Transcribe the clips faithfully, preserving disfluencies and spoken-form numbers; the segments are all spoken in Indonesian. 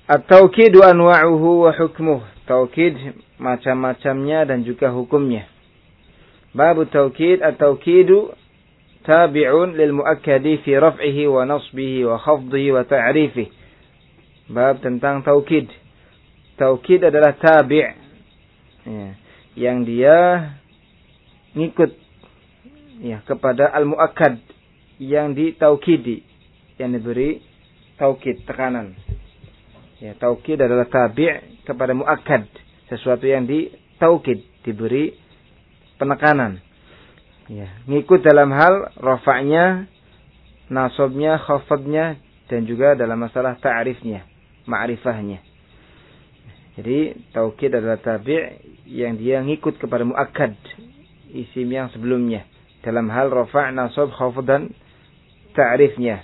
At-taukidu anwa'uhu wa hukmuh. Taukid macam-macamnya dan juga hukumnya. Babu taukid, at-taukidu tabi'un lil muakkadi fi raf'ihi wa nasbihi wa khafdihi wa ta'rifihi. Bab tentang taukid. Taukid adalah tabi' ya, yang dia ngikut ya kepada al-muakkad yang ditaukidi, yang diberi taukid, tekanan. Ya, taukid adalah tabi' kepada muakkad, sesuatu yang ditaukid, diberi penekanan. Ya, ngikut dalam hal rafa'nya, nasabnya, khafadnya, dan juga dalam masalah ta'rifnya, ma'rifahnya. Jadi taukid adalah tabi' yang dia ngikut kepada muakkad, isim yang sebelumnya, dalam hal rafa', nasab, khafad dan ta'rifnya.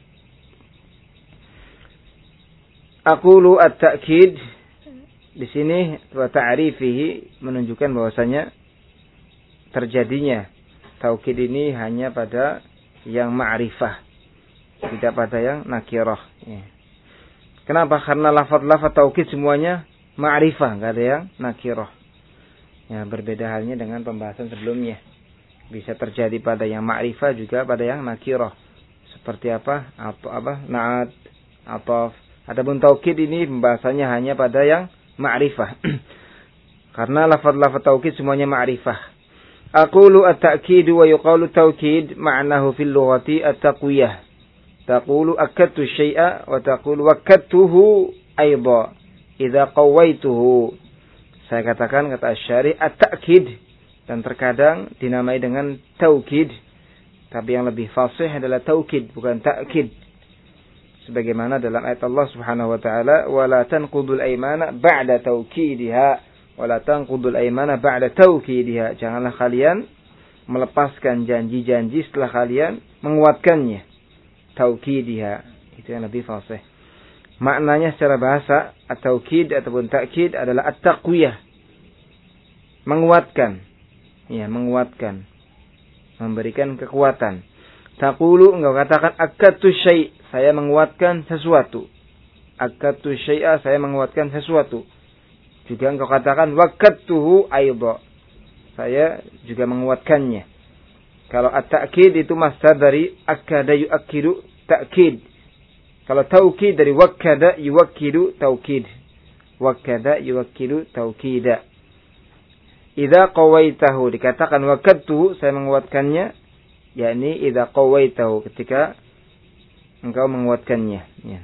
Aqulu at-ta'kid di sini wa ta'rifihi menunjukkan bahwasanya terjadinya taukid ini hanya pada yang ma'rifah, tidak pada yang nakirah. Ya. Kenapa? Karena lafaz-lafaz taukid semuanya ma'rifah, enggak ada yang nakirah. Ya, berbeda halnya dengan pembahasan sebelumnya. Bisa terjadi pada yang ma'rifah juga pada yang nakirah. Seperti apa? Apa apa? Na'at, ataf. Adapun taukid ini pembahasannya hanya pada yang ma'rifah. Karena lafaz-lafaz taukid semuanya ma'rifah. Aqulu at-ta'kid wa yuqalu taukid ma'nahu fil lughati at-taqwiyah. Taqulu akkadtu syai'a wa taqulu wakkadtuhu aidha idza qawaituhu. Saya katakan, kata Asy-Syarih, at-ta'kid, dan terkadang dinamai dengan taukid, tapi yang lebih fasih adalah taukid, bukan ta'kid. Sebagaimana dalam ayat Allah Subhanahu wa taala, "Wala tanqudul aymana ba'da taukidiha." Wala tanqudul aymana ba'da taukidiha. Janganlah kalian melepaskan janji-janji setelah kalian menguatkannya. Taukidiha. Itu yang lebih fasih. Maknanya secara bahasa, at-taukid ataupun ta'kid adalah at-taqwiyah. Menguatkan. Ya, menguatkan. Memberikan kekuatan. Taqulu, engkau katakan, akkadtu syai', saya menguatkan sesuatu. Akkadtu syai'a, saya menguatkan sesuatu. Juga engkau katakan wakkadtuhu aidha, saya juga menguatkannya. Kalau at-ta'kid itu masdar dari akkada yu'akkidu ta'kid. Kalau taukid dari wakkada yuwakkidu taukid. Wakkada yuwakkidu taukida. Idza qawaitahu, dikatakan wakkadtuhu, saya menguatkannya, yakni idza qawaitahu, ketika engkau menguatkannya. Ya.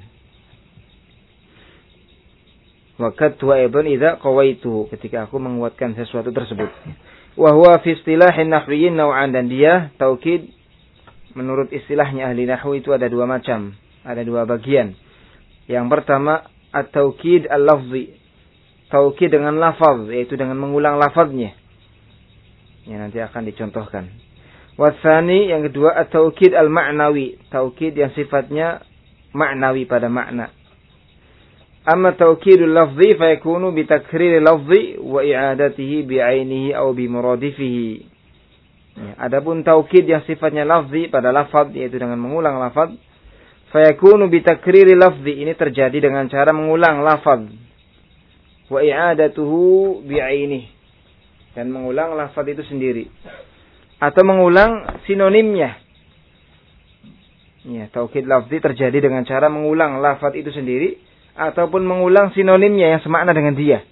Wakkadtuhu aidan idza qawaituhu, ketika aku menguatkan sesuatu tersebut. Wa huwa fi istilahin nahwiyyin naw'an, dan dia taukid menurut istilahnya ahli nahwu itu ada dua macam, ada dua bagian. Yang pertama at-taukid al-lafzi, taukid dengan lafaz, yaitu dengan mengulang lafaznya. Ya, nanti akan dicontohkan. Watsani, yang kedua at-taukid al-ma'nawi, taukid yang sifatnya ma'nawi, pada makna. Amma taukidul lafzi fa yakunu bi takriri lafzi wa i'adatihi bi 'ainihi aw bi muradifihi. Ya, adapun taukid yang sifatnya lafzi, pada lafaz, yaitu dengan mengulang lafaz, fa yakunu bi takriri lafzi, ini terjadi dengan cara mengulang lafaz. Wa i'adatuhu bi 'ainihi, dan mengulang lafaz itu sendiri, atau mengulang sinonimnya. Ya, taukid lafzi terjadi dengan cara mengulang lafaz itu sendiri, ataupun mengulang sinonimnya yang semakna dengan dia.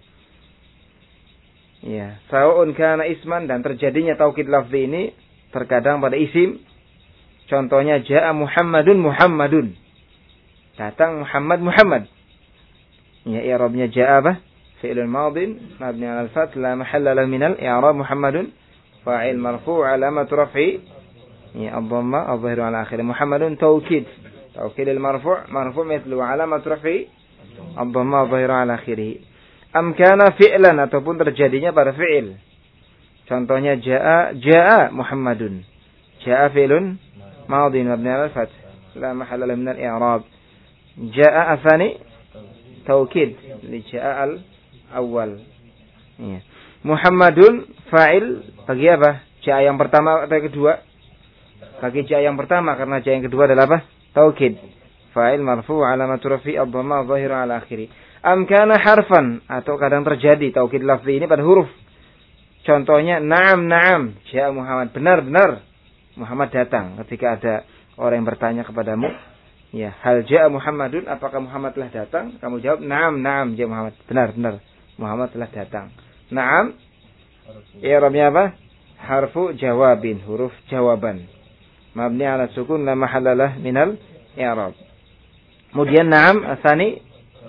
Ya, sawa'un kana isman, dan terjadinya taukid lafzi ini terkadang pada isim. Contohnya ja'a Muhammadun Muhammadun. Datang Muhammad Muhammad. Ya, i'rabnya ja'a apa? Fi'lun madin mabni 'ala al-fath la mahalla lahu min al-i'rab. Muhammadun fa'il marfu' 'alamat raf'i ya ad-dhamma adh-dhahiru 'ala akhirih. Muhammadun taukid. Taukid al-marfu' marfu' mithlu 'alamat raf'i ad-dhamma adh-dhahiru 'ala akhirih. Am kana fi'lan, ataupun terjadinya pada fi'il. Contohnya ja'a ja'a Muhammadun. Ja'a fi'lun madin mabni 'ala al-fath la mahalla lahu min al-i'rab. Ja'a athani taukid li ja'a al-awwal. Ya. Muhammadun fa'il bagi apa? Ja'a yang pertama atau yang kedua? Bagi ja'a yang pertama, karena ja'a yang kedua adalah apa? Taukid. fa'il marfu' alamatu rafi' ad-dhamma dhahira 'ala akhiri. Am kana harfan, atau kadang terjadi taukid lafzi ini pada huruf. Contohnya na'am na'am ja'a Muhammad, benar-benar Muhammad datang. Ketika ada orang yang bertanya kepadamu, ya, hal ja'a Muhammadun, apakah Muhammad telah datang? Kamu jawab na'am na'am ja'a Muhammad, benar-benar Muhammad telah datang. Na'am i'rabnya apa? Harfu jawabin, huruf jawaban. Mabni 'ala sukun la mahallalah minal i'rab. Kemudian na'am asani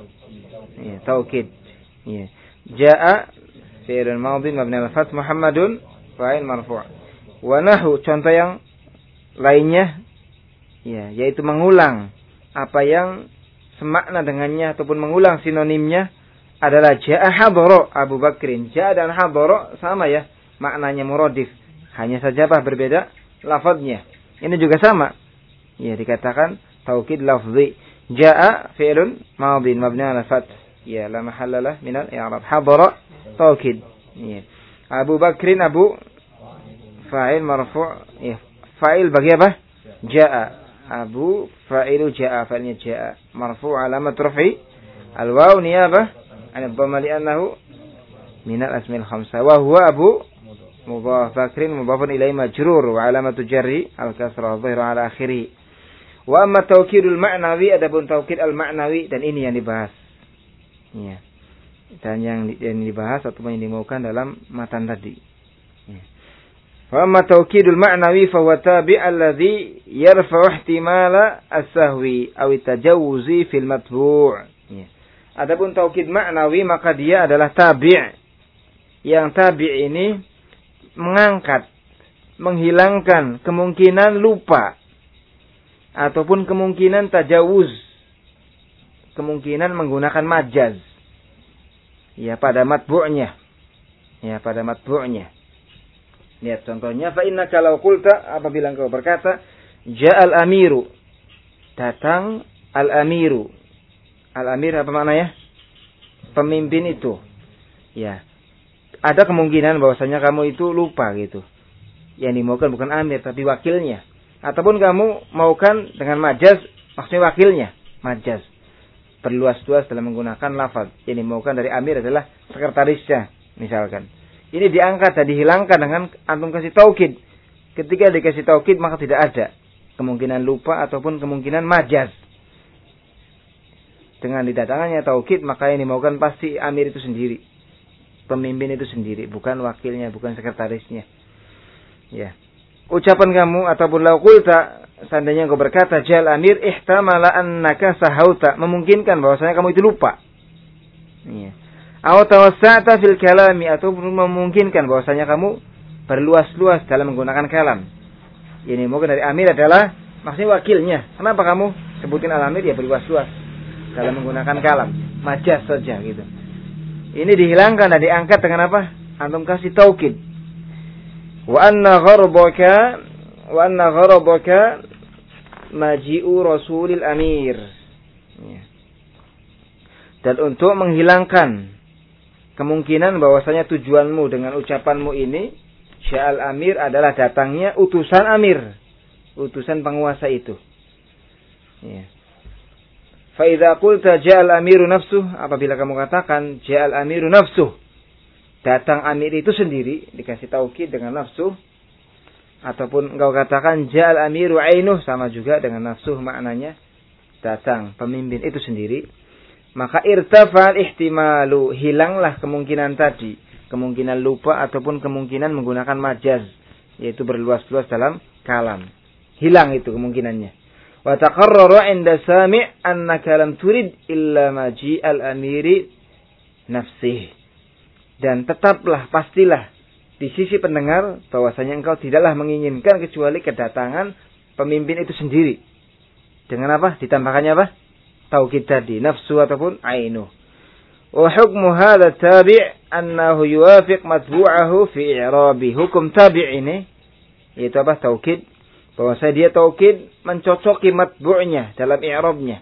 ya, taukid. Ya. Jaa fi'lun madhi mabni 'ala fath, Muhammadun fa'il marfu'. Wa nahu, contoh yang lainnya ya, yaitu mengulang apa yang semakna dengannya ataupun mengulang sinonimnya adalah jaa hadara Abu Bakrin. Jaa dan hadara sama ya, maknanya muradif. Hanya saja apa berbeda lafadznya. Ini juga sama. Ya, dikatakan taukid lafzi. Jaa fi'lun madhin mabni 'ala fath. Ya, la mahallalah minal i'rab. Hadara taukid. Ya. Abu Bakrin, Abu fa'il marfu'. Ya. Fa'il bagi apa? Jaa. Abu fa'ilu jaa, fa'ilnya jaa. Marfu' alamat raf'i. Al-waw niyabah 'an ad-dhamma li'annahu minal asmil khamsah. Wa huwa Abu mudhaf, Bakrin mudhafun ilaihi majrur wa alamatu jarri al-kasrah dhahira 'ala akhirih. Wa amma taukidul ma'nawi, adapun taukid al-ma'nawi, dan ini yang dibahas. Ya. Dan yang, yang dibahas atau yang dimaukan dalam matan tadi. Ya. Wa amma taukidul ma'nawi fa huwa tabi' alladhi yarfa'u ihtimala as-sahwi aw at-tajawuzi fil matbu'. Ya. Adapun taukid ma'nawi maka dia adalah tabi', yang tabi' ini mengangkat, menghilangkan kemungkinan lupa ataupun kemungkinan tajawuz, kemungkinan menggunakan majaz. Ya, pada matbu'nya. Ya, pada matbu'nya. Lihat contohnya, fa innaka law qulta, apabila engkau berkata ja'al amiru, datang al-amiru. Al-amir apa maknanya? Pemimpin itu. Ya. Ada kemungkinan bahwasanya kamu itu lupa gitu. Yang dimaukan bukan amir tapi wakilnya. Ataupun kamu maukan dengan majaz, maksudnya wakilnya, majaz. Berluas-luas dalam menggunakan lafaz. Yang dimaukan dari amir adalah sekretarisnya, misalkan. Ini diangkat dan dihilangkan dengan antum kasih taukid. Ketika dikasih taukid maka tidak ada kemungkinan lupa ataupun kemungkinan majaz. Dengan didatangkannya taukid maka yang dimaukan pasti amir itu sendiri. Pemimpin itu sendiri, bukan wakilnya, bukan sekretarisnya. Ya. Ucapan kamu ataupun law qulta, seandainya engkau berkata jal amir ihtamala annaka sahauta, memungkinkan bahwasanya kamu itu lupa. Ya. Aw tawassa'ta fil kalami, atau memungkinkan bahwasanya kamu berluas-luas dalam menggunakan kalam. Ini mungkin dari amir adalah maksudnya wakilnya. Kenapa kamu sebutin al-amir ya berluas-luas dalam menggunakan kalam, majaz saja gitu. Ini dihilangkan dan diangkat dengan apa? Antum kasih taukid. Wa anna gharbaka wa anna gharbaka maji'u rasulil amir. Ya. Dan untuk menghilangkan kemungkinan bahwasanya tujuanmu dengan ucapanmu ini sya'al amir adalah datangnya utusan amir, utusan penguasa itu. Ya. Fa idza qulta ja'al amiru nafsuh, apabila kamu katakan ja'al amiru nafsuh, datang amir itu sendiri, dikasih taukid dengan nafsuh, ataupun engkau katakan ja'al amiru ainuh, sama juga dengan nafsuh maknanya datang pemimpin itu sendiri, maka irtafa'al ihtimalu, hilanglah kemungkinan tadi, kemungkinan lupa ataupun kemungkinan menggunakan majaz, yaitu berluas-luas dalam kalam. Hilang itu kemungkinannya. Wa taqarrara 'inda sami' annaka lam turid illa maji'al amiri nafsihi. Dan tetaplah, pastilah di sisi pendengar bahwasanya engkau tidaklah menginginkan kecuali kedatangan pemimpin itu sendiri. Dengan apa? Ditambahkannya apa? Taukid tadi, nafsu ataupun ainu. Wa hukmu hadha tabi' annahu yuwafiq matbu'ahu fi i'rabi. Hukum tabi' ini yaitu apa? Taukid, bahwasanya dia taukid mencocoki matbu'nya dalam i'rabnya.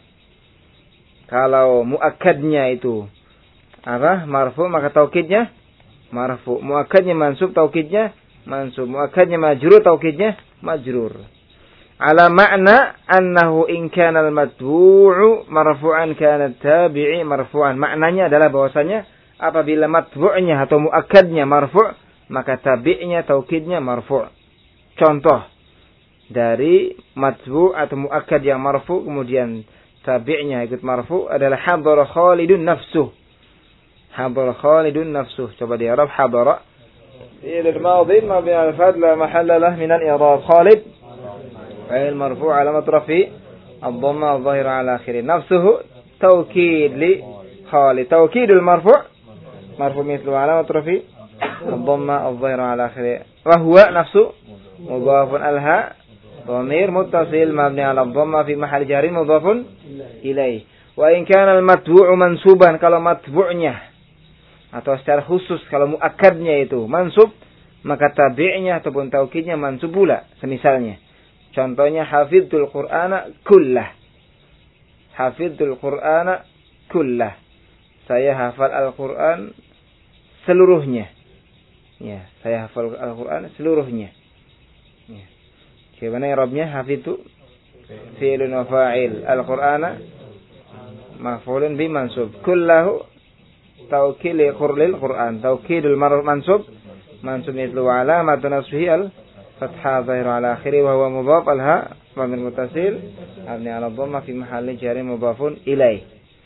Kalau muakkadnya itu apa? Marfu, maka taukidnya marfu. Muakkadnya mansub, taukidnya mansub. Muakkadnya majrur, taukidnya majrur. ala makna annahu in kana al-matbu'u marfu'an kana tabi'i marfu'an. Maknanya adalah bahwasanya apabila matbu'nya atau muakkadnya marfu', maka tabi'nya taukidnya marfu'. Contoh dari matbu' atau muakkad yang marfu' kemudian tabi'nya ikut marfu' adalah hadara Khalidun nafsuh. Hadara Khalidun nafsuh. Coba di Arab hadara fi'il al-madhi mabni al-fadl la mahalla lahu min al-i'rab. Khalid fa'il marfu' alamat rafi' ad-dhamma adh-dhahira 'ala akhirih. Nafsuhu taukid li Khalid. Taukidul marfu' marfu' mithlu alamat rafi' ad-dhamma adh-dhahira 'ala akhirih. Wa huwa nafsu mudhafun alha dhamir muttasil mabni 'ala ad-dhamma fi mahall jarin mudhafun ilaih. Wa in kana al-matbu'u mansuban, kalau matbu'nya atau secara khusus kalau muakkadnya itu mansub, maka tabi'nya ataupun taukidnya mansub pula. Semisalnya contohnya hafidhul Qur'ana kullah. Hafidhul Qur'ana kullah. Saya hafal Al-Qur'an seluruhnya. Ya, saya hafal Al-Qur'an seluruhnya. Ya. Bagaimana i'rabnya? Hafidhu fi'lun wa fa'il. Al-Qur'ana maf'ulun bi mansub. Kullahu taukid li Qur'an. Taukidul mansub mansub mithlu alamat nasbihi al fathah zahir ala akhiri wa huwa mudhaf alha mabni muttasil mabni ala dhamma fi mahalli jar mudhafun ilaih.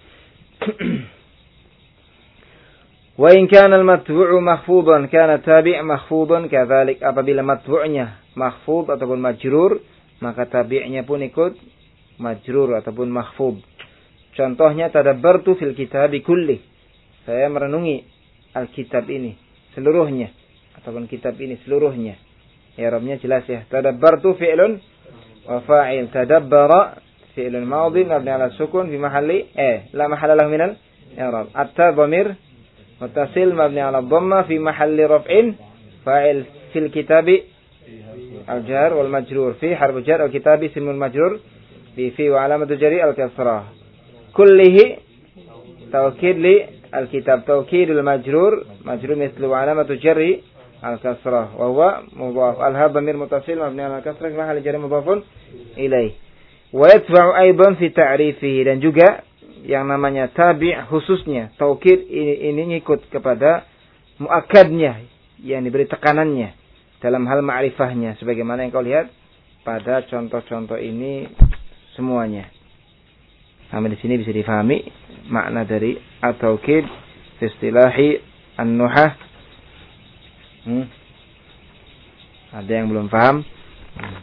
Wa in kana al-matbu'u mahfudhan kana tabi' mahfudhan kadzalik. Apabila matbu'nya mahfud ataupun majrur, maka tabi'nya pun ikut majrur ataupun mahfud. Contohnya tadabbartu fil kitabi kulli. Saya merenungi Alkitab ini seluruhnya ataupun kitab ini seluruhnya. I'rabnya jelas ya. Tadabbartu fi'lun wa fa'il. Tadabbara fi'lun madhi mabni 'ala sukun fi mahalli eh la mahalla lahu min al-i'rab. At-ta dhamir muttasil mabni 'ala dhamma fi mahalli raf'in fa'il fil kitabi al-jar wal majrur fi harf jar al-kitabi ismul majrur bi fi wa alamatu jari al-kasrah. Kullihi taukid li al-kitab. Taukidul majrur majrur mithlu alamatu jarri al-kasrah wa huwa mudhaf. Al-ha dhamir muttasil mabni 'ala al-kasrah fi mahalli jar mudhafun ilaih. Wa yatba'u aidan fi ta'rifihi, dan juga yang namanya tabi' khususnya taukid ini, ini ngikut kepada muakkadnya yang diberi tekanannya dalam hal ma'rifahnya sebagaimana yang kau lihat pada contoh-contoh ini semuanya. Sampai di sini bisa difahami makna dari at-taukid istilahi an-nuhah. Hmm. Ada yang belum paham? Hmm.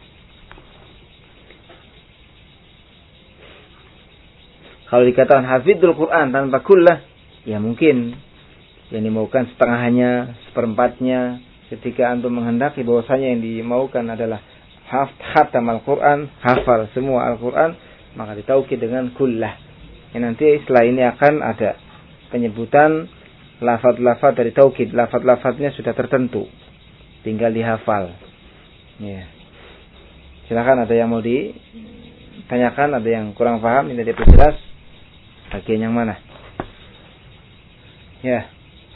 Kalau dikatakan hafidhul Quran tanpa kullah, ya mungkin yang dimaukan setengahnya, seperempatnya. Ketika antum menghendaki bahwasanya yang dimaukan adalah khatam Al-Quran, hafal semua Al-Quran, maka ditaukid dengan kullah. Yang nanti setelah ini akan ada penyebutan lafaz-lafaz dari taukid. Lafaz-lafaznya sudah tertentu, tinggal dihafal. Ya. Silakan, ada yang mau ditanyakan, ada yang kurang paham, ini diperjelas. Bagian yang mana? Ya.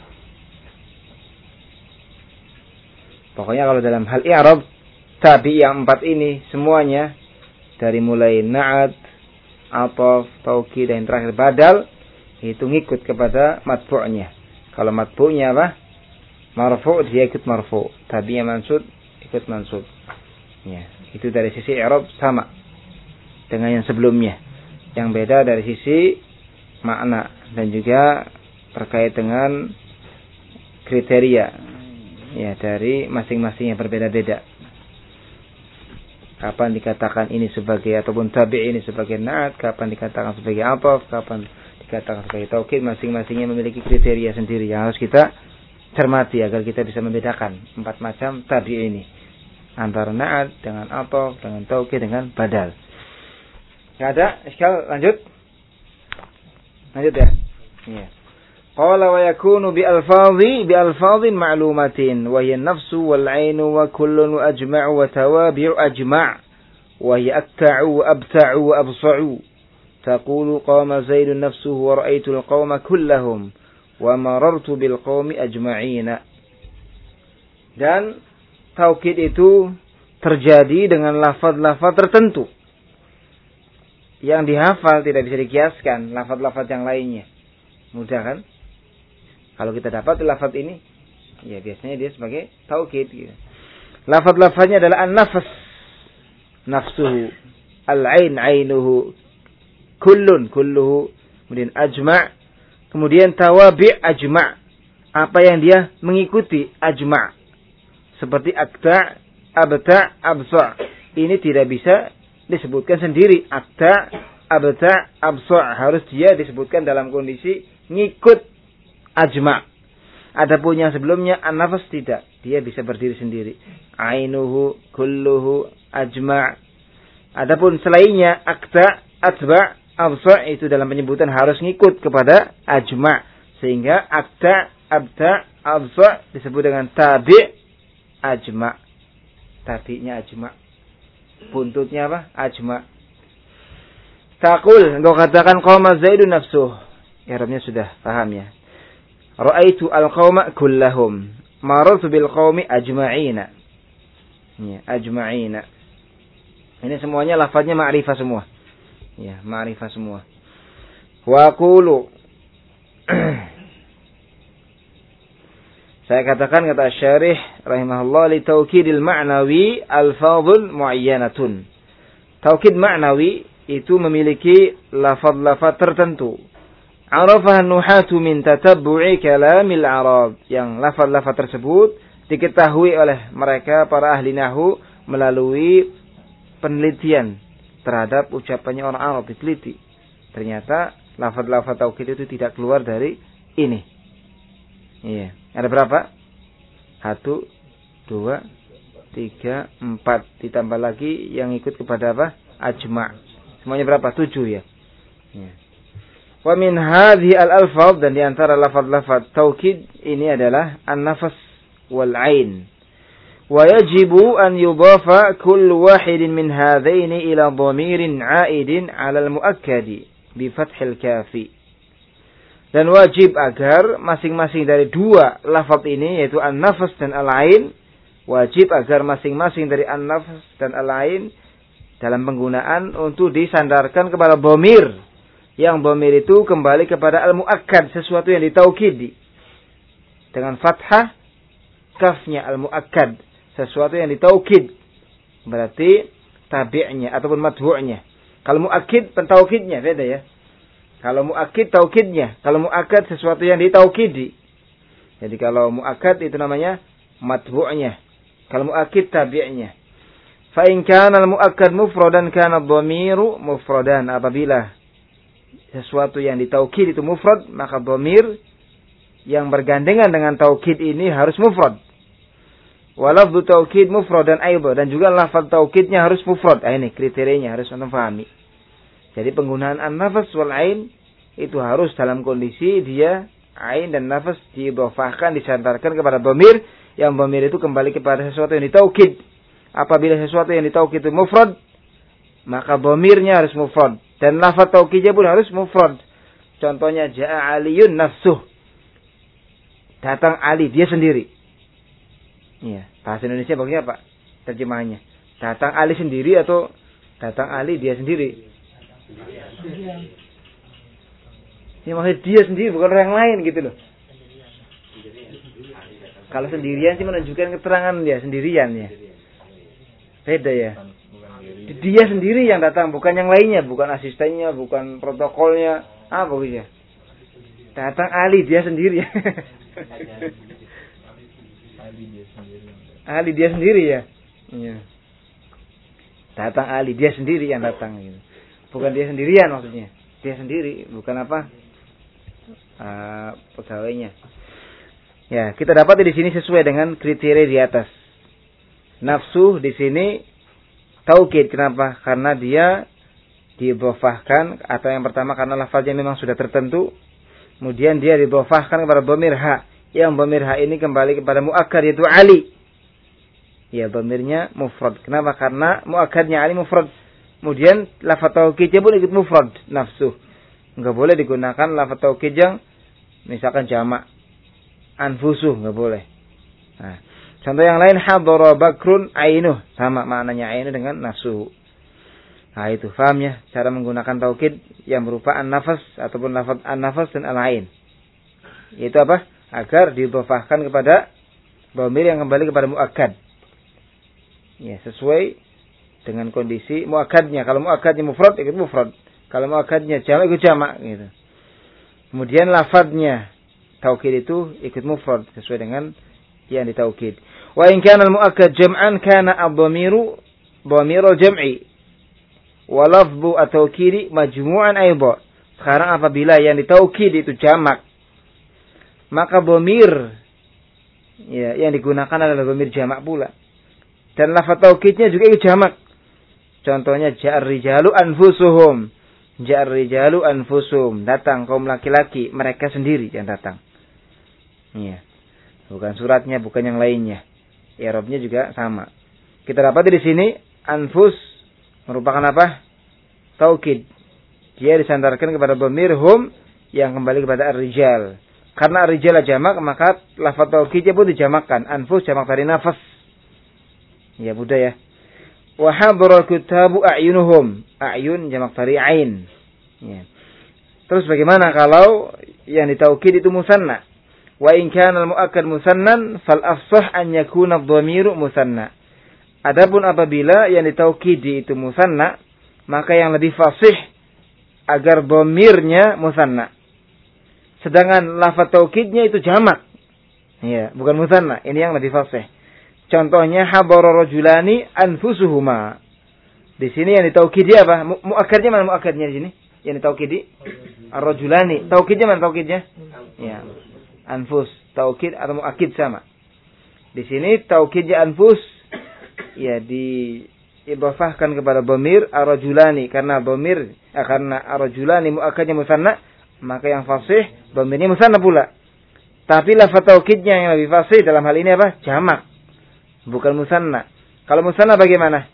Pokoknya kalau dalam hal i'rab tabi yang empat ini semuanya dari mulai na'at, ataf, taukid dan terakhir badal itu ngikut kepada matbu'nya. Kalau matbu'nya apa? Marfu', dia ikut marfu'. Tabi yang mansub ikut mansub. Ya, itu dari sisi i'rab sama dengan yang sebelumnya. Yang beda dari sisi makna dan juga terkait dengan kriteria ya dari masing-masing yang berbeda-beda. Kapan dikatakan ini sebagai ataupun tabi' ini sebagai na'at, kapan dikatakan sebagai ataf, kapan dikatakan sebagai taukid, masing-masingnya memiliki kriteria sendiri yang harus kita cermati agar kita bisa membedakan empat macam tabi' ini antara na'at dengan ataf, dengan taukid, dengan badal. Enggak ada? Iskal, lanjut. Lanjut ya. Iya. Qala wa yakunu bi alfazi bi alfazin ma'lumatin wa hiya an-nafsu wal 'ainu wa kullun wa ajma'u wa tawabi'u ajma' wa hiya akta'u wa abta'u wa absa'u. Taqulu qama Zaidun nafsuhu wa ra'aytu al-qauma kullahum wa marartu bil qaumi ajma'ina. Dan taukid itu terjadi dengan lafaz-lafaz tertentu. Yang dihafal tidak bisa dikiaskan lafaz-lafaz yang lainnya. Mudah kan? Kalau kita dapat lafaz ini, ya biasanya dia sebagai taukid. Gitu. Lafaz-lafaznya adalah an-nafs, nafsuhu, al-ain, ainuhu, kullun, kulluhu, kemudian ajma', kemudian tawabi' ajma', apa yang dia mengikuti ajma', seperti akta', abta', absa'. Ini tidak bisa disebutkan sendiri. Akta', abta', absa', harus dia disebutkan dalam kondisi ngikut ajma'. Adapun yang sebelumnya an-nafs tidak, dia bisa berdiri sendiri. Ainuhu, kulluhu, ajma'. Adapun selainnya akta', atba', absa' itu dalam penyebutan harus ngikut kepada ajma', sehingga akta', abta', absa' disebut dengan tabi' ajma'. Tabi'nya ajma'. Buntutnya apa? Ajma'. Taqul, engkau katakan qama Zaidun nafsuh. I'rabnya sudah paham ya. Ra'aitu al-qauma kullahum. Marartu bil qaumi ajma'ina. Ya, ajma'ina. Ini semuanya lafaznya ma'rifah semua. Ya, ma'rifah semua. Wa aqulu. Saya katakan kata syarih rahimahullah li taukidil ma'nawi alfadhul muayyanatun. Taukid ma'nawi itu memiliki lafaz-lafaz tertentu. Arafaha nuhatu min tatabbu'i kalamil Arab. Yang lafaz-lafaz tersebut diketahui oleh mereka para ahli nahwu melalui penelitian terhadap ucapannya orang Arab, diteliti. Ternyata lafaz-lafaz taukid itu tidak keluar dari ini. Iya. Ada berapa? Satu, dua, tiga, empat. Ditambah lagi yang ikut kepada apa? Ajma'. Semuanya berapa? Tujuh ya. Iya. Wa min hadhi al-alfaz, dan diantara lafaz-lafaz taukid ini adalah an-nafs wal ain. Wa yajibu an yudafa kullu wahidin min hadhaini ila dhamirin 'aidin 'ala al-mu'akkadi bi fathil kafi. Dan wajib agar masing-masing dari dua lafaz ini, yaitu an-nafs dan al-ain, wajib agar masing-masing dari an-nafs dan al-ain dalam penggunaan untuk disandarkan kepada dhamir. Yang dhamir itu kembali kepada al-mu'akkad, sesuatu yang ditaukidi. Dengan fathah kafnya al-mu'akkad, sesuatu yang ditaukid. Berarti tabi'nya ataupun madhu'nya. Kalau mu'akkid pentaukidnya beda ya. Kalau mu'akkid taukidnya, kalau mu'akkad sesuatu yang ditaukidi. Jadi kalau mu'akkad itu namanya madhu'nya. Kalau mu'akkid tabi'nya. Fa in kana al-mu'akkad mufradan kana ad-dhamiru mufradan. Apabila sesuatu yang ditaukid itu mufrad, maka dhamir yang bergandengan dengan taukid ini harus mufrad. Wa lafdhu taukid mufradan aidha, dan juga lafaz taukidnya harus mufrad. Ah, ini kriterianya harus anda pahami. Jadi penggunaan an-nafs wal ain itu harus dalam kondisi dia ain dan nafs diidhafahkan, disandarkan kepada dhamir, yang dhamir itu kembali kepada sesuatu yang ditaukid. Apabila sesuatu yang ditaukid itu mufrad, maka dhamirnya harus mufrad. Dan lafaz taukidnya pun harus mufrad. Contohnya ja'a aliyun nafsuh. Datang Ali, dia sendiri. Iya, bahasa Indonesia bagaimana Pak terjemahannya? Datang Ali sendiri atau datang Ali dia sendiri? Ya maksudnya dia sendiri, bukan orang lain gitu loh. Kalau sendirian sih menunjukkan keterangan dia sendirian ya. Beda ya. Dia sendiri yang datang, bukan yang lainnya, bukan asistennya, bukan protokolnya, apa gitu. Datang Ali, dia sendiri. Ali dia sendiri ya. Iya. Datang Ali, dia sendiri yang datang gitu. Bukan dia sendirian maksudnya. Dia sendiri, bukan apa? Uh, pegawainya. Ya, kita dapat di sini sesuai dengan kriteria di atas. Nafsu di sini taukid. Kenapa? Karena dia didhofahkan, atau yang pertama karena lafaznya memang sudah tertentu. Kemudian dia didhofahkan kepada dhamir ha. Yang dhamir ha ini kembali kepada muakkad, yaitu Ali. Ya, dhamirnya mufrad. Kenapa? Karena muakkadnya Ali mufrad. Kemudian lafaz taukidnya pun ikut mufrad, nafsu. Enggak boleh digunakan lafaz taukid yang misalkan jamak. Anfusuh, enggak boleh. Nah, Contoh yang lain, hadara bakrun ainuh. Sama maknanya ainuh dengan nafsuhu. Nah itu, paham ya? Cara menggunakan taukid yang berupa an-nafas ataupun lafaz an-nafas dan al-ain. Itu apa? Agar didhofahkan kepada dhamir yang kembali kepada muakkad. Ya, sesuai dengan kondisi muakkadnya. Kalau muakkadnya mufrad, ikut mufrad. Kalau muakkadnya jamak, ikut jamak gitu. Kemudian lafadznya taukid itu ikut mufrad sesuai dengan yang ditaukid. Wa in kana al-muakkad jam'an kana ad-dhamiru dhamirul jam'i wa lafdhu at-taukidi majmu'an aidha. Sekarang apabila yang ditaukid itu jamak, maka dhamir ya yang digunakan adalah dhamir jamak pula. Dan lafaz taukidnya juga ikut jamak. Contohnya ja'ar rijalu anfusuhum. Ja'ar rijalu anfusuhum. Datang kaum laki-laki, mereka sendiri yang datang. Iya. Bukan suratnya, bukan yang lainnya. I'rabnya juga sama. Kita dapat di sini anfus merupakan apa? Taukid. Dia disandarkan kepada dhamir hum yang kembali kepada ar-rijal. Karena ar-rijal jamak, maka lafaz taukidnya pun dijamakkan. Anfus jamak dari nafas. Ya mudah ya. Wa hadara kutabu a'yunuhum. A'yun jamak dari ain. Ya. Terus bagaimana kalau yang ditaukid itu musanna? Wa in kana al-muakkad musannan fal afsah an yakuna ad-dhamiru musanna. Adapun apabila yang ditaukidi itu musanna, maka yang lebih fasih agar dhamirnya musanna. Sedangkan lafaz taukidnya itu jamak. Ya, bukan musanna. Ini yang lebih fasih. Contohnya habara rajulani anfusuhuma. Di sini yang ditaukidi apa? Muakkadnya mana muakkadnya di sini? Yang ditaukidi ar-rajulani. Taukidnya mana taukidnya? Ya. Anfus, taukid atau muakkid sama. Di sini taukidnya anfus ya diidhafahkan kepada dhamir ar-rajulani karena dhamir eh, karena ar-rajulani muakkadnya musanna, maka yang fasih dhamirnya musanna pula. Tapi lafaz taukidnya yang lebih fasih dalam hal ini apa? Jamak. Bukan musanna. Kalau musanna bagaimana?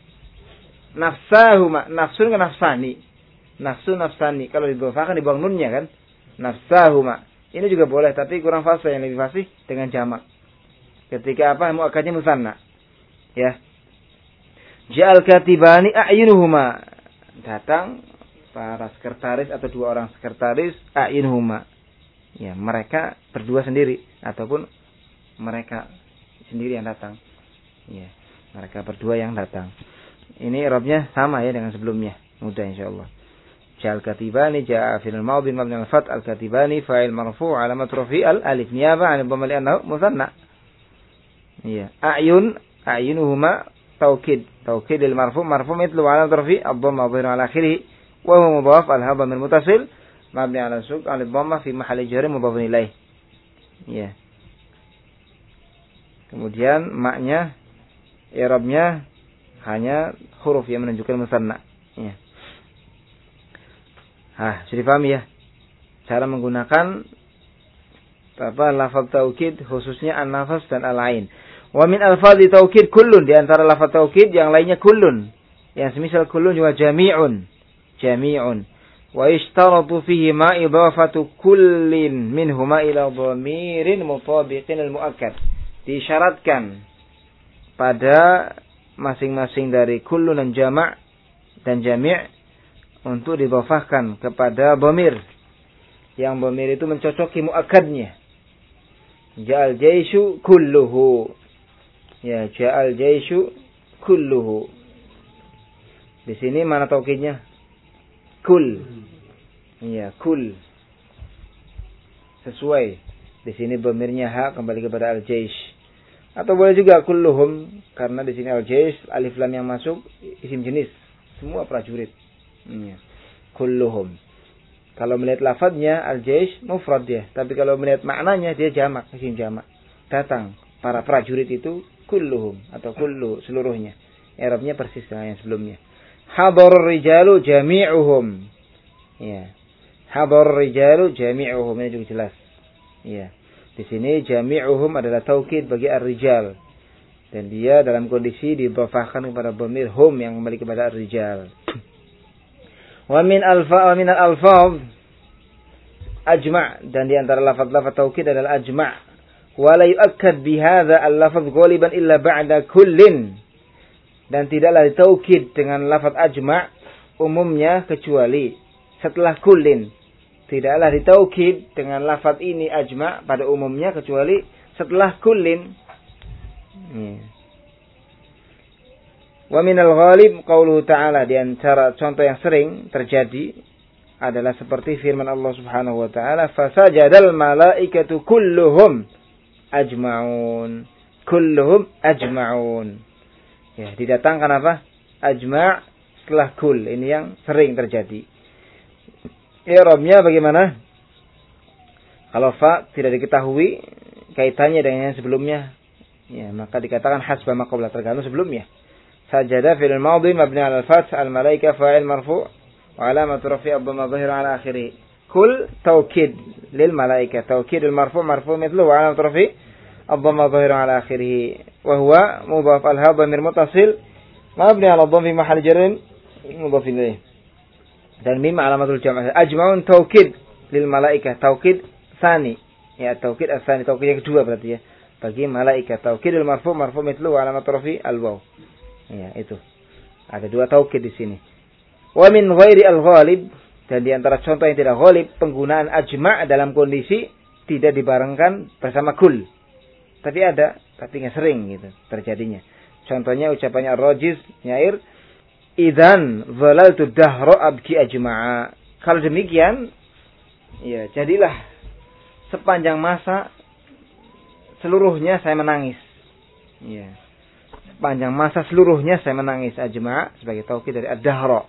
Nafsahuma, nafsun kan nafsani. Nafsu nafsani. Kalau didhafahkan dibuang nunnya kan? Nafsahuma. Ini juga boleh, tapi kurang fasih, yang lebih fasih dengan jamak. Ketika apa? Muakkadnya musanna. Ya. Ja'al katibani a'yunuhuma. Datang para sekretaris atau dua orang sekretaris a'yunuhuma. Ya, mereka berdua sendiri ataupun mereka sendiri yang datang. Ya, mereka berdua yang datang. Ini i'rabnya sama ya dengan sebelumnya. Mudah insyaallah. Ja'al katibani ja'a fil madhi mabni al-fath al-katibani fa'il marfu' alamat rafi' al-alif niyaba 'an dhamma li'annahu musanna. Iya, a'yun a'yunuhuma taukid. Taukid al-marfu' marfu' mithlu 'alamat rafi' ad-dhamma dhahira 'ala akhirih wa huwa mudhaf al-hadha min muttasil mabni 'ala sukun al-dhamma fi mahalli jar mudhaf ilaih. Iya. Kemudian maknya i'rabnya hanya huruf yang menunjukkan musanna. Ya. Ah, sudah paham ya? Cara menggunakan apa lafaz taukid khususnya an-nafas dan al-ain. Wa min alfadhi taukid kullun, di antara lafaz taukid yang lainnya kullun. Yang semisal kullun juga jami'un. Jami'un. Wa ishtaratu fihi ma idafatu kullin minhuma ila dhamirin mutabiqin al-muakkad. Disyaratkan pada masing-masing dari kullun dan jama' dan jami' untuk didhafahkan kepada dhamir yang dhamir itu mencocoki muakkadnya. Ja'al jaishu kulluhu. Ya, ja'al jaishu kulluhu. Di sini mana taukidnya? Kul. Iya, kul. Sesuai. Di sini dhamirnya ha kembali kepada al-jaish. Atau boleh juga kulluhum karena di sini al-jaish alif lam yang masuk isim jenis, semua prajurit. Ya. Kulluhum. Kalau melihat lafadznya al-jaish mufrad dia, tapi kalau melihat maknanya dia jamak, isim jamak. Datang para prajurit itu kulluhum atau kullu seluruhnya. I'rabnya persis dengan yang sebelumnya. Hadarur rijalu jami'uhum. Ya. Hadarur rijalu jami'uhum, ini juga jelas. Ya. Di sini jami'uhum adalah taukid bagi ar-rijal. Dan dia dalam kondisi didhafahkan kepada dhamir hum yang kembali kepada ar-rijal. Wa min alfa wa min al-alfaz ajma', dan di antara lafaz-lafaz taukid adalah ajma'. Wa la yu'akkad bihadza al-lafz ghaliban illa ba'da kullin. Dan tidaklah ditaukid dengan lafaz ajma' umumnya kecuali setelah kullin. Tidaklah ditaukid dengan lafaz ini ajma' pada umumnya kecuali setelah kullin. Hmm. Wa minal ghalib qauluhu ta'ala, di antara contoh yang sering terjadi adalah seperti firman Allah Subhanahu wa taala, fasajadal malaikatu kulluhum ajma'un. Kulluhum ajma'un. Ya, didatangkan apa? Ajma' setelah kull. Ini yang sering terjadi. I'rabnya bagaimana? Kalau fa tidak diketahui kaitannya dengan yang sebelumnya, ya, maka dikatakan hasba ma qabla, tergantung sebelumnya. Sajada fi'il madhi mabni 'ala al-fath, al-malaika fa'il marfu' wa 'alamat rafi' ad-dhamma dhahira 'ala akhirih. Kul taukid lil malaika, taukid al-marfu' marfu' mithluhu wa 'alamat rafi' ad-dhamma dhahira 'ala akhirih. Wa huwa mudhaf al-ha dhamir muttasil mabni 'ala ad-dhamm fi mahall jarrin mudhaf ilayh. Dan mim 'alamatul jam'. Ajma'un taukid lil malaika, taukid tsani. Ya, taukid ats-tsani, taukid yang kedua berarti ya. Bagi malaika, taukidul marfu' marfu' mithluhu wa 'alamat rafi' al-waw. Ya, itu. Ada dua taukid di sini. Wa min ghairi al-ghalib, dan di antara contoh yang tidak ghalib, penggunaan ajma' dalam kondisi tidak dibarengkan bersama kul. Tapi ada, tapi nggak sering gitu terjadinya. Contohnya ucapannya Ar-Rajiz nyair, idzan dhalaltu dahra abki ajma'a. Kalau demikian, ya jadilah sepanjang masa seluruhnya saya menangis. Ya. Sepanjang masa seluruhnya saya menangis. Ajma' sebagai taukid dari ad-dahra.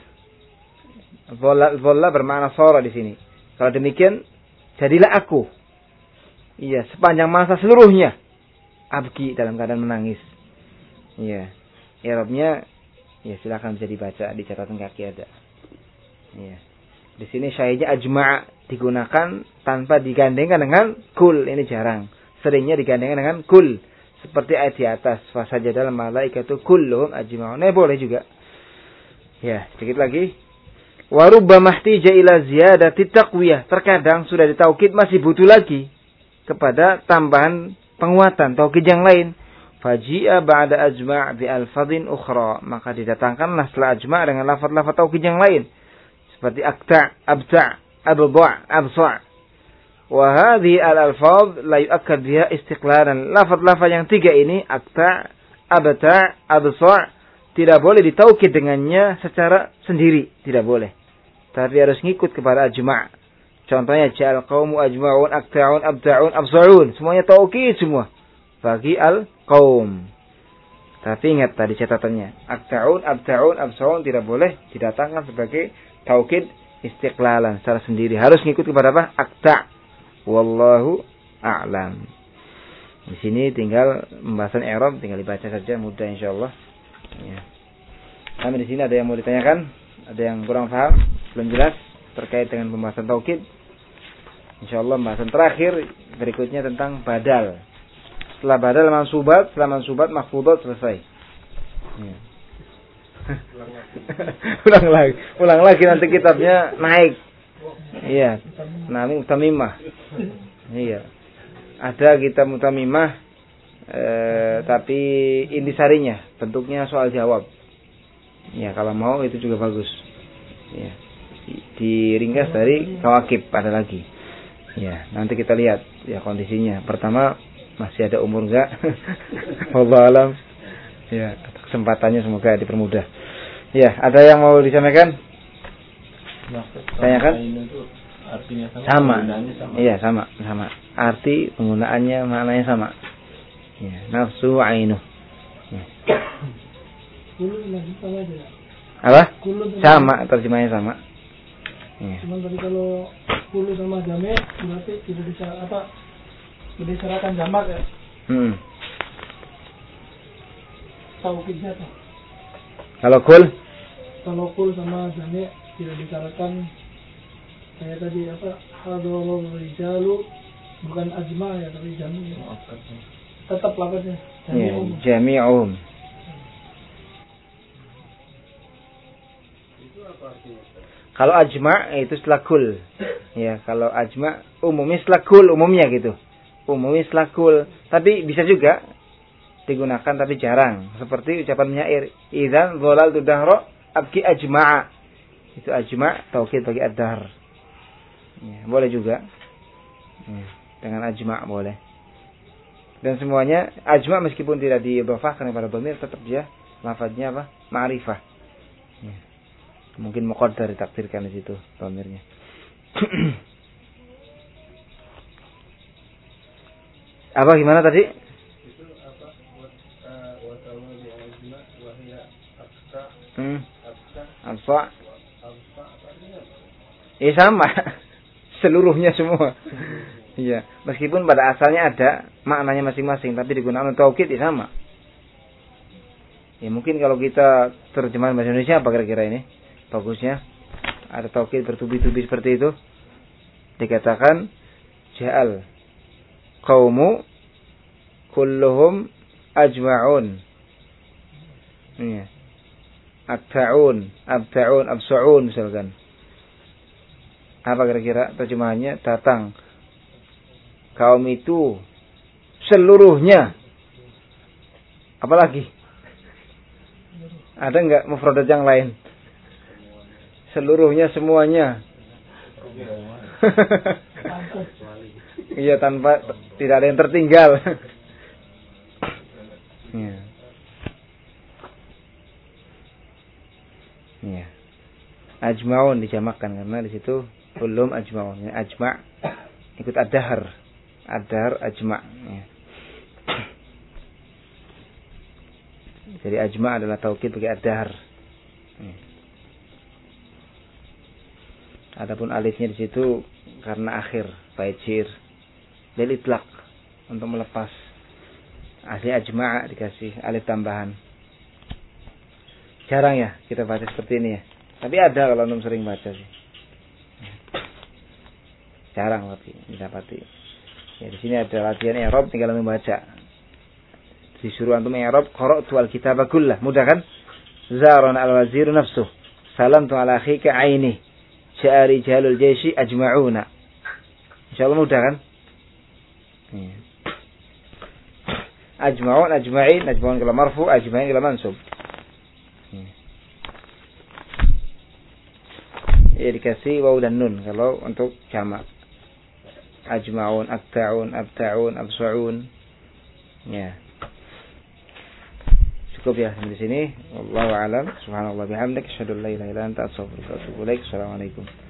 Dhalla bermakna sara di sini. Kalau demikian, jadilah aku. Iya, sepanjang masa seluruhnya abki, dalam keadaan menangis. Iya. I'rabnya ya silakan bisa dibaca di catatan kaki ada. Iya. Di sini syahidnya ajma' digunakan tanpa digandengkan dengan kul. Ini jarang. Seringnya digandengkan dengan kul. Seperti ayat di atas, fasajadal malaikatu kulluhum ajma'un. Nah, boleh juga. Ya, sedikit lagi. Wa rubbama ihtija ila ziyadati taqwiyah. Terkadang sudah ditaukid masih butuh lagi kepada tambahan penguatan taukid yang lain. Faji'a ba'da ajma' bi alfadhin ukhra. Maka didatangkanlah setelah ajma' dengan lafaz-lafaz taukid yang lain. Seperti akta', abta', abda', absa'. Wa hadhihi al-alfaz la yu'akkad biha istiqlalan. Lafaz-lafaz yang tiga ini, akta', abta', absa', tidak boleh ditaukid dengannya secara sendiri, tidak boleh. Tapi harus ngikut kepada ajma'. Contohnya ja'al qaumu ajma'un, akta'un, abta'un, absa'un. Semuanya taukid semua bagi al-qaum. Tapi ingat tadi catatannya, akta'un, abta'un, absa'un tidak boleh didatangkan sebagai taukid istiqlalan secara sendiri. Harus ngikut kepada apa? Akta'. Wallahu a'lam. Di sini tinggal pembahasan i'rab, tinggal dibaca saja, mudah insyaallah. Ya. Kami di sini ada yang mau ditanyakan, ada yang kurang paham, belum jelas terkait dengan pembahasan taukid. Insyaallah pembahasan terakhir berikutnya tentang badal. Setelah badal mansubat, setelah mansubat mahfudat selesai. Ya. ulang lagi, ulang lagi nanti kitabnya naik. Iya, namanya mutamimah. Iya, ada kitab mutamimah, eh, tapi intisarinya bentuknya soal jawab. Ya, kalau mau itu juga bagus. Ya, diringkas dari kawakib ada lagi. Ya, nanti kita lihat ya kondisinya. Pertama masih ada umur enggak? Wallahu alam. Ya, kesempatannya semoga dipermudah. Ya, ada yang mau disampaikan? Tanyakan? Artinya sama. Sama. sama. Iya, sama, sama. Arti penggunaannya maknanya sama. Ya, nafsu ainu. Ya. Apa? Sama, terjemahnya sama. Ya. Cuman tadi kalau kulu sama jamek berarti tidak bisa apa? Berdasarkan jamak ya. Hmm. Taukidnya apa? Kalau kul? Kalau kul sama jamek tidak disyaratkan kayak tadi apa, hadrul rijalu, bukan ajma ya, tapi jami. Tetap lafaznya jami'um. Ya, jami'um. Itu apa artinya? Kalau ajma itu setelah kul. Ya, kalau ajma umumnya setelah kul umumnya gitu. umumnya istilah kul. Tapi bisa juga digunakan tapi jarang. Seperti ucapan penyair, idzan dhalaltu dahra abki ajma'a. Itu ajma' taukid bagi ad-dahr. Ya, boleh juga. Ya, dengan ajma' boleh. Dan semuanya ajma' meskipun tidak diidhafahkan kepada dhamir tetap dia lafadznya apa? Ma'rifah. Ya. Mungkin muqaddar ditakdirkan di situ dhamirnya. Apa gimana tadi? Itu apa? Wa ta'ala bi ajma' wa hiya aqsa. Hmm. Aqsa. Alfa. Aqsa artinya apa? Eh sama. Seluruhnya semua. Iya, meskipun pada asalnya ada maknanya masing-masing tapi digunakan untuk taukid ya sama. Ya mungkin kalau kita terjemahan bahasa Indonesia apa kira-kira ini? Bagusnya ada taukid bertubi-tubi seperti itu. Dikatakan ja'al qaumu kulluhum ajma'un. Iya. Abta'un, abta'un, absa'un misalkan. Apa kira-kira terjemahannya? Datang kaum itu seluruhnya. Apalagi? Ada enggak mufradat yang lain? Seluruhnya, semuanya. Iya, tanpa tidak ada yang tertinggal. Iya. Iya. Ajma'un dijamakkan karena di situ belum ajma'un. Ajma' ikut ad-dahr. Ad-dahr ajma'. Ya. Jadi ajma' adalah taukid bagi ad-dahr. Ya. Adapun alifnya di situ karena akhir, bait syair. Lil itlaq untuk melepas. Asli ajma' dikasih alif tambahan. Jarang ya kita baca seperti ini ya. Tapi ada kalau antum sering baca sih. Jarang tapi didapati. Ya di sini ada latihan i'rab tinggal membaca. Disuruh antum i'rab qara'tu al-kitaba kullah. Mudah kan? Zaran al-waziru nafsuh. Salamtu ala akhika aini. Ja'a rijalul jayshi ajma'una. Insyaallah mudah kan? Ya. Ajma'un, ajma'in, ajma'un kalau marfu, ajma'in kalau mansub. Ya. Ya dikasih waw dan nun kalau untuk jamak. Ajma'un, akta'un, abta'un, absa'un. Ya. Cukup ya sampai di sini. Wallahu a'lam. Subhanallah bihamdik, asyhadu an la ilaha illa anta, astaghfiruka wa atubu ilaik. Assalamualaikum.